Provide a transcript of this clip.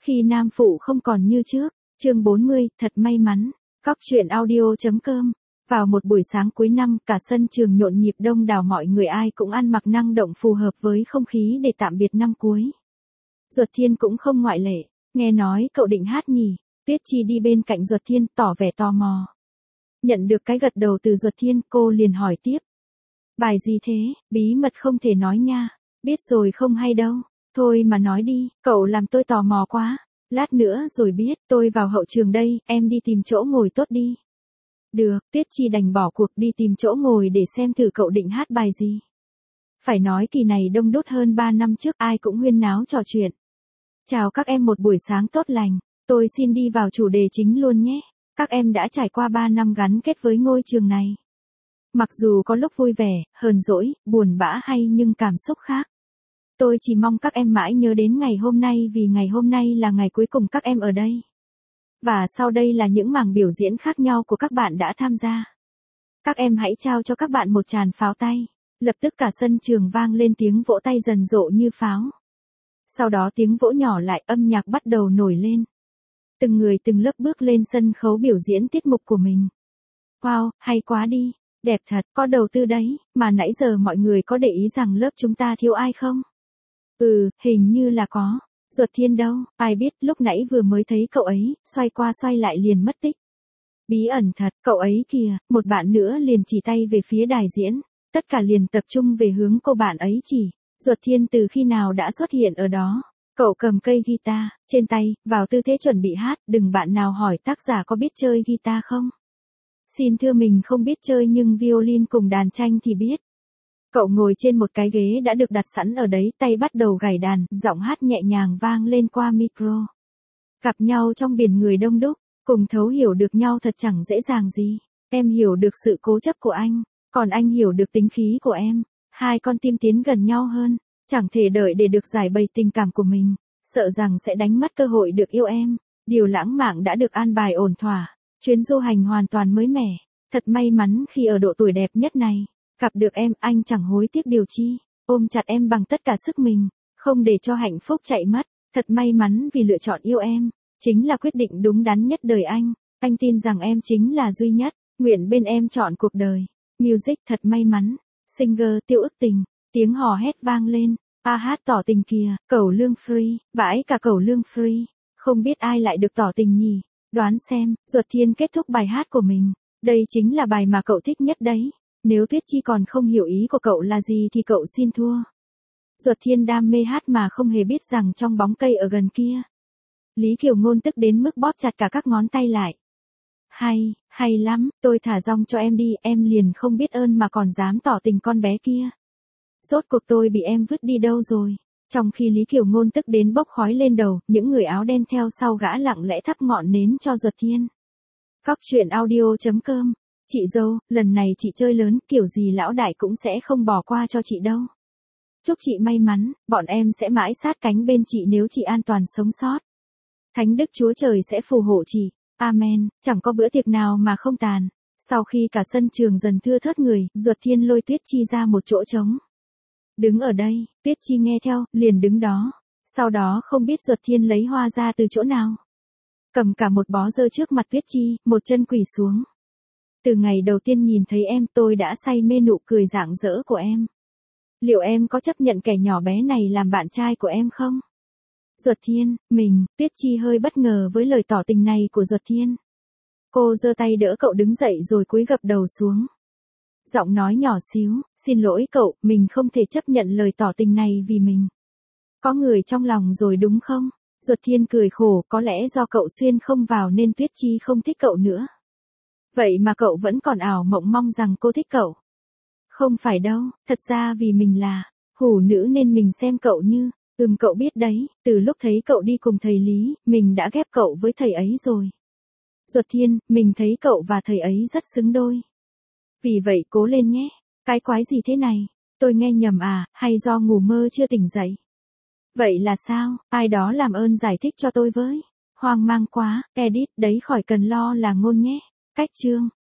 Khi nam phụ không còn như trước. Chương 40, thật may mắn. Cóc truyện audio.com. Vào một buổi sáng cuối năm, cả sân trường nhộn nhịp đông đảo, mọi người ai cũng ăn mặc năng động phù hợp với không khí để tạm biệt năm cuối. Duật Thiên cũng không ngoại lệ. Nghe nói cậu định hát nhỉ? Tuyết Chi đi bên cạnh Duật Thiên, tỏ vẻ tò mò. Nhận được cái gật đầu từ Duật Thiên, cô liền hỏi tiếp. Bài gì thế? Bí mật không thể nói nha. Biết rồi không hay đâu. Thôi mà nói đi, cậu làm tôi tò mò quá. Lát nữa rồi biết, tôi vào hậu trường đây, em đi tìm chỗ ngồi tốt đi. Được, Tuyết Chi đành bỏ cuộc đi tìm chỗ ngồi để xem thử cậu định hát bài gì. Phải nói kỳ này đông đúc hơn 3 năm trước, ai cũng huyên náo trò chuyện. Chào các em, một buổi sáng tốt lành. Tôi xin đi vào chủ đề chính luôn nhé. Các em đã trải qua 3 năm gắn kết với ngôi trường này. Mặc dù có lúc vui vẻ, hờn dỗi, buồn bã hay nhưng cảm xúc khác. Tôi chỉ mong các em mãi nhớ đến ngày hôm nay, vì ngày hôm nay là ngày cuối cùng các em ở đây. Và sau đây là những mảng biểu diễn khác nhau của các bạn đã tham gia. Các em hãy trao cho các bạn một tràng pháo tay. Lập tức cả sân trường vang lên tiếng vỗ tay rần rộ như pháo. Sau đó tiếng vỗ nhỏ lại, âm nhạc bắt đầu nổi lên. Từng người từng lớp bước lên sân khấu biểu diễn tiết mục của mình. Wow, hay quá đi. Đẹp thật, có đầu tư đấy, mà nãy giờ mọi người có để ý rằng lớp chúng ta thiếu ai không? Hình như là có. Duật Thiên đâu, ai biết, lúc nãy vừa mới thấy cậu ấy, xoay qua xoay lại liền mất tích. Bí ẩn thật, cậu ấy kìa, một bạn nữa liền chỉ tay về phía đài diễn. Tất cả liền tập trung về hướng cô bạn ấy chỉ. Duật Thiên từ khi nào đã xuất hiện ở đó? Cậu cầm cây guitar, trên tay, vào tư thế chuẩn bị hát, đừng bạn nào hỏi tác giả có biết chơi guitar không? Xin thưa mình không biết chơi nhưng violin cùng đàn tranh thì biết. Cậu ngồi trên một cái ghế đã được đặt sẵn ở đấy, tay bắt đầu gảy đàn, giọng hát nhẹ nhàng vang lên qua micro. Gặp nhau trong biển người đông đúc, cùng thấu hiểu được nhau thật chẳng dễ dàng gì. Em hiểu được sự cố chấp của anh, còn anh hiểu được tính khí của em. Hai con tim tiến gần nhau hơn, chẳng thể đợi để được giải bày tình cảm của mình, sợ rằng sẽ đánh mất cơ hội được yêu em. Điều lãng mạn đã được an bài ổn thỏa, chuyến du hành hoàn toàn mới mẻ. Thật may mắn khi ở độ tuổi đẹp nhất này, gặp được em, anh chẳng hối tiếc điều chi, ôm chặt em bằng tất cả sức mình, không để cho hạnh phúc chạy mất. Thật may mắn vì lựa chọn yêu em, chính là quyết định đúng đắn nhất đời anh tin rằng em chính là duy nhất, nguyện bên em trọn cuộc đời. Music thật may mắn. Singer Tiêu Ức Tình, tiếng hò hét vang lên, hát tỏ tình kìa, Cẩu Lương Free, vãi cả Cẩu Lương Free, không biết ai lại được tỏ tình nhỉ, đoán xem. Duật Thiên kết thúc bài hát của mình, đây chính là bài mà cậu thích nhất đấy, nếu Tuyết Chi còn không hiểu ý của cậu là gì thì cậu xin thua. Duật Thiên đam mê hát mà không hề biết rằng trong bóng cây ở gần kia, Lý Kiều Ngôn tức đến mức bóp chặt cả các ngón tay lại. Hay lắm, tôi thả rong cho em đi, em liền không biết ơn mà còn dám tỏ tình con bé kia. Rốt cuộc tôi bị em vứt đi đâu rồi? Trong khi Lý Kiều Ngôn tức đến bốc khói lên đầu, những người áo đen theo sau gã lặng lẽ thắp ngọn nến cho Duật Thiên. Cóc truyện audio.com. Chị dâu, lần này chị chơi lớn, kiểu gì lão đại cũng sẽ không bỏ qua cho chị đâu. Chúc chị may mắn, bọn em sẽ mãi sát cánh bên chị nếu chị an toàn sống sót. Thánh Đức Chúa Trời sẽ phù hộ chị. Amen, chẳng có bữa tiệc nào mà không tàn. Sau khi cả sân trường dần thưa thớt người, Duật Thiên lôi Tuyết Chi ra một chỗ trống. Đứng ở đây, Tuyết Chi nghe theo, liền đứng đó. Sau đó không biết Duật Thiên lấy hoa ra từ chỗ nào. Cầm cả một bó giơ trước mặt Tuyết Chi, một chân quỳ xuống. Từ ngày đầu tiên nhìn thấy em, tôi đã say mê nụ cười rạng rỡ của em. Liệu em có chấp nhận kẻ nhỏ bé này làm bạn trai của em không? Duật Thiên, Tuyết Chi hơi bất ngờ với lời tỏ tình này của Duật Thiên. Cô giơ tay đỡ cậu đứng dậy rồi cúi gập đầu xuống. Giọng nói nhỏ xíu, xin lỗi cậu, mình không thể chấp nhận lời tỏ tình này vì mình có người trong lòng rồi đúng không? Duật Thiên cười khổ, có lẽ do cậu xuyên không vào nên Tuyết Chi không thích cậu nữa. Vậy mà cậu vẫn còn ảo mộng mong rằng cô thích cậu. Không phải đâu, thật ra vì mình là hủ nữ nên mình xem cậu như, cậu biết đấy, từ lúc thấy cậu đi cùng thầy Lý, mình đã ghép cậu với thầy ấy rồi. Duật Thiên, mình thấy cậu và thầy ấy rất xứng đôi. Vì vậy cố lên nhé. Cái quái gì thế này? Tôi nghe nhầm à, hay do ngủ mơ chưa tỉnh dậy? Vậy là sao? Ai đó làm ơn giải thích cho tôi với. Hoang mang quá, edit, đấy khỏi cần lo là ngôn nhé. Cách chương.